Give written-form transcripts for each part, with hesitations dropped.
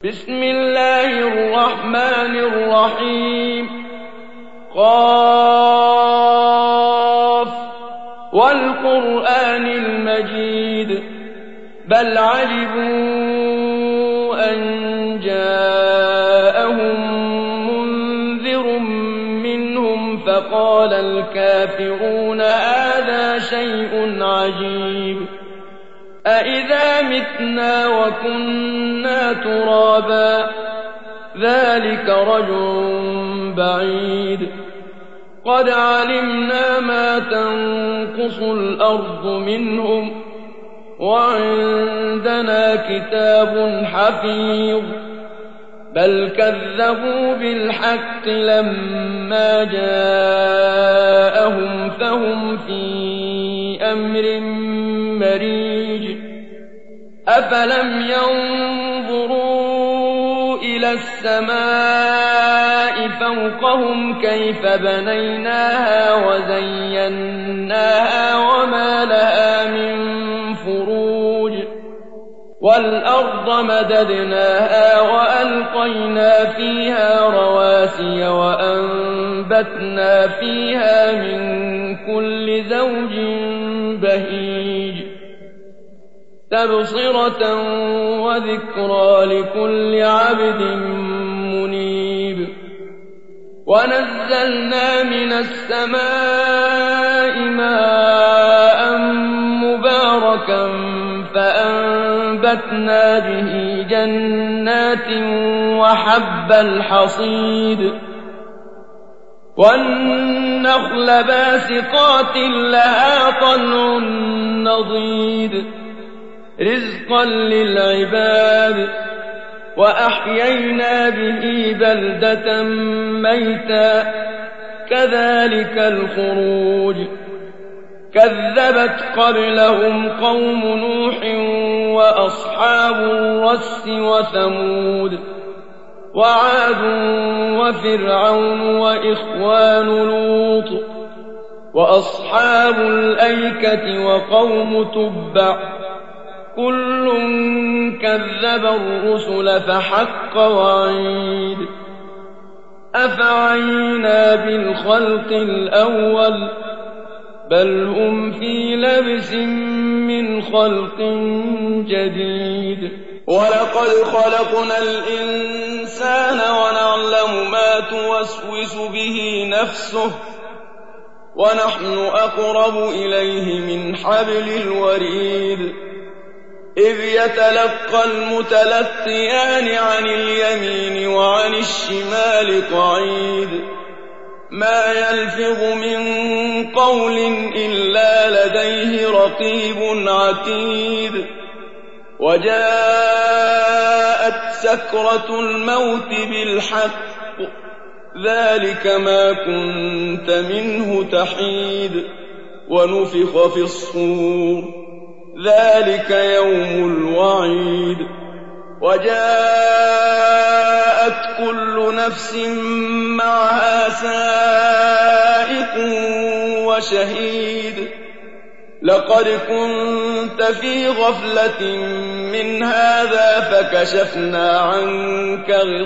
بسم الله الرحمن الرحيم قاف والقرآن المجيد بل عجبوا أن جاءهم منذر منهم فقال الكافرون هذا شيء عجيب أإذا متنا وكنا ترابا ذلك رجع بعيد قد علمنا ما تنقص الأرض منهم وعندنا كتاب حفيظ بل كذبوا بالحق لما جاءهم فهم في أمر مريج أفلم ينظروا إلى السماء فوقهم كيف بنيناها وزيناها وما لها من فروج والأرض مددناها وألقينا فيها رواسي وأنبتنا فيها من كل زوج بهيج تبصرة وذكرى لكل عبد منيب ونزلنا من السماء ماء مباركا فأنبتنا به جنات وحب الحصيد والنخل باسقات لها طلع نضيد رزقا للعباد وأحيينا به بلدة ميتا كذلك الخروج كذبت قبلهم قوم نوح وأصحاب الرس وثمود وعاد وفرعون وإخوان لوط وأصحاب الأيكة وقوم تبع كل كذب الرسل فحق وعيد أفعينا بالخلق الأول بل هم في لبس من خلق جديد ولقد خلقنا الإنسان ونعلم ما توسوس به نفسه ونحن أقرب إليه من حبل الوريد إذ يتلقى المتلقيان عن اليمين وعن الشمال قعيد ما يلفظ من قول إلا لديه رقيب عتيد وجاءت سكرة الموت بالحق ذلك ما كنت منه تحيد ونفخ في الصور ذلك يوم الوعيد وجاءت كل نفس معها سائق وشهيد لقد كنت في غفلة من هذا فكشفنا عنك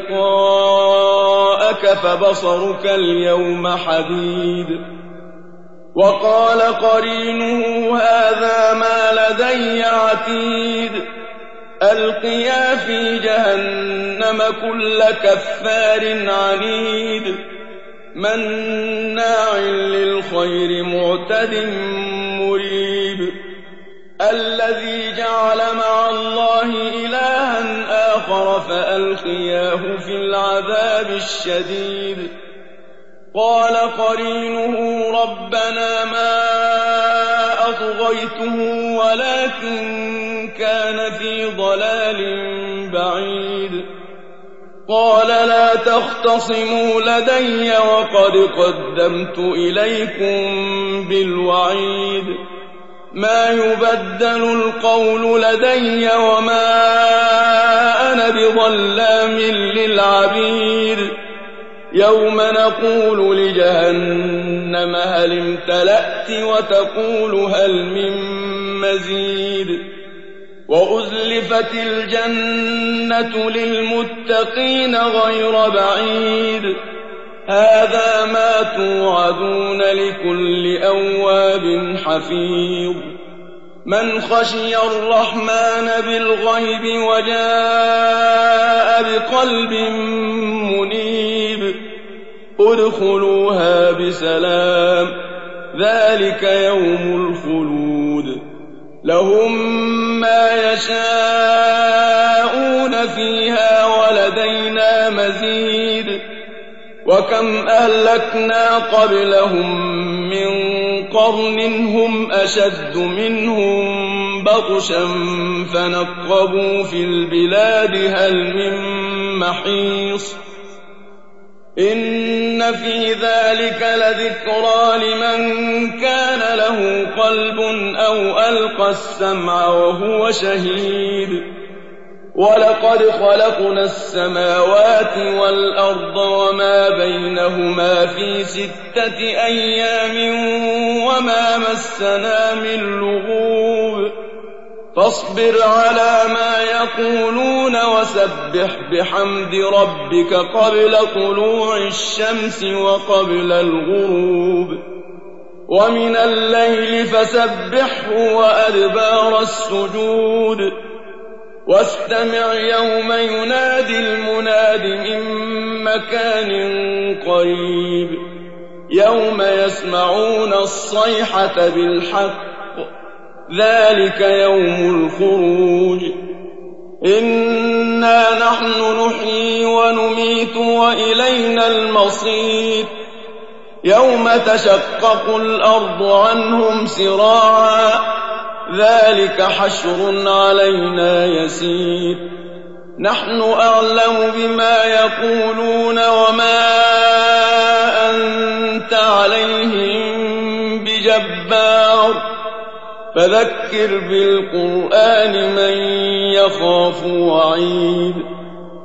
غطاءك فبصرك اليوم حديد وقال قرينه هذا ما لدي عتيد ألقيا في جهنم كل كفار عنيد مناع للخير معتد مريب الذي جعل مع الله إلها آخر فألقياه في العذاب الشديد قال قرينه ربنا ما أطغيته ولكن كان في ضلال بعيد قال لا تختصموا لدي وقد قدمت إليكم بالوعيد ما يبدل القول لدي وما أنا بظلام للعبيد يوم نقول لجهنم هل امتلأت وتقول هل من مزيد وأزلفت الجنة للمتقين غير بعيد هذا ما توعدون لكل أواب حفيظ من خشي الرحمن بالغيب وجاء بقلب منيب ادخلوها بسلام ذلك يوم الخلود لهم ما يشاءون فيها ولدينا مزيد وكم أهلكنا قبلهم من قرن هم أشد منهم بطشا فنقبوا في البلاد هل من محيص إن في ذلك لذكرى لمن كان له قلب أو ألقى السمع وهو شهيد ولقد خلقنا السماوات والأرض وما بينهما في 6 أيام وما مسنا من لغوب فاصبر على ما يقولون وسبح بحمد ربك قبل طلوع الشمس وقبل الغروب ومن الليل فسبحه وأدبار السجود واستمع يوم ينادي المناد من مكان قريب يوم يسمعون الصيحة بالحق ذلك يوم الخروج إنا نحن نحيي ونميت وإلينا المصير يوم تشقق الأرض عنهم سراعا ذلك حشر علينا يسير نحن أعلم بما يقولون وما أنت عليهم بجبار فذكر بالقرآن من يخاف وعيد